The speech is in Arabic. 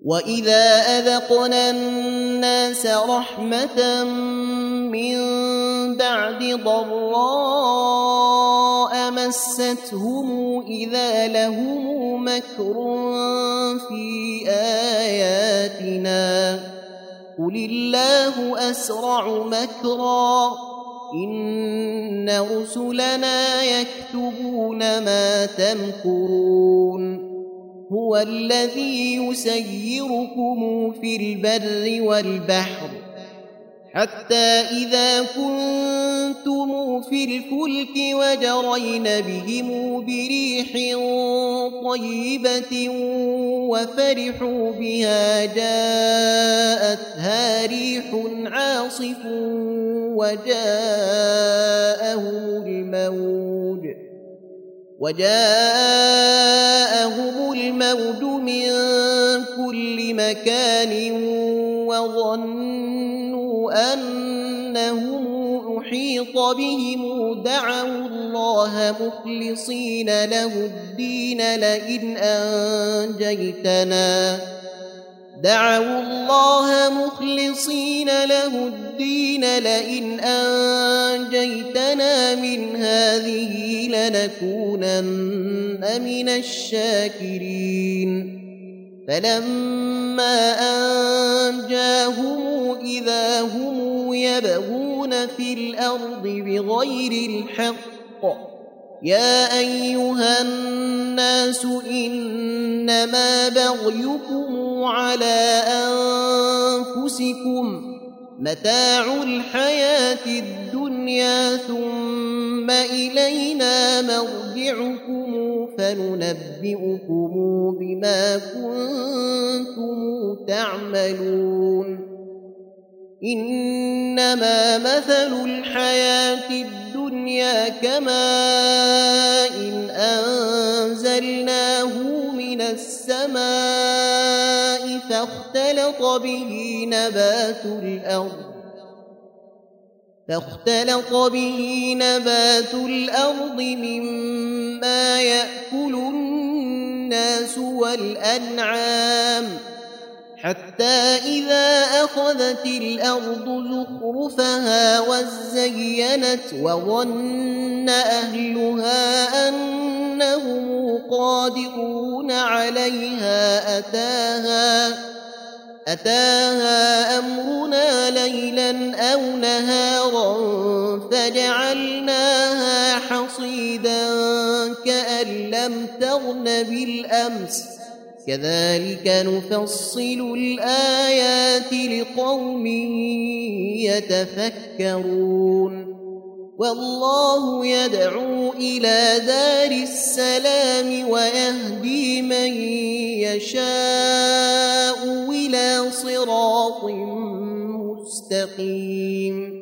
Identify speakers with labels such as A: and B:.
A: وإذا أذقنا الناس رحمة من بعد ضراء مستهم إذا لهم مكر في آياتنا قل الله أسرع مكرا إن رسلنا يكتبون ما تمكرون هو الذي يسيركم في البر والبحر حتى إذا كنتم في الفلك وجرين بهم بريح طيبة وفرحوا بها جاءتها ريح عاصف وجاءهم الموج من كل مكان وظنوا أنهم أحيط بهم دعوا الله مخلصين له الدين لئن أنجيتنا من هذه لنكونن من الشاكرين فلما أنجاهم إذا هم يبغون في الأرض بغير الحق يا أيها الناس إنما بغيكم على أنفسكم متاع الحياة الدنيا ثم إلينا مرجعكم فننبئكم بما كنتم تعملون إنما مثل الحياة الدنيا كماء أنزلناه من السماء فاختلط به نبات الأرض مما يأكل الناس والأنعام حتى إذا أخذت الأرض زخرفها وزينت وظن أهلها أنهم قادرون عليها أتاها أمرنا ليلا أو نهارا فجعلناها حصيدا كأن لم تغن بالأمس كذلك نفصل الآيات لقوم يتفكرون والله يدعو إلى دار السلام ويهدي من يشاء إلى صراط مستقيم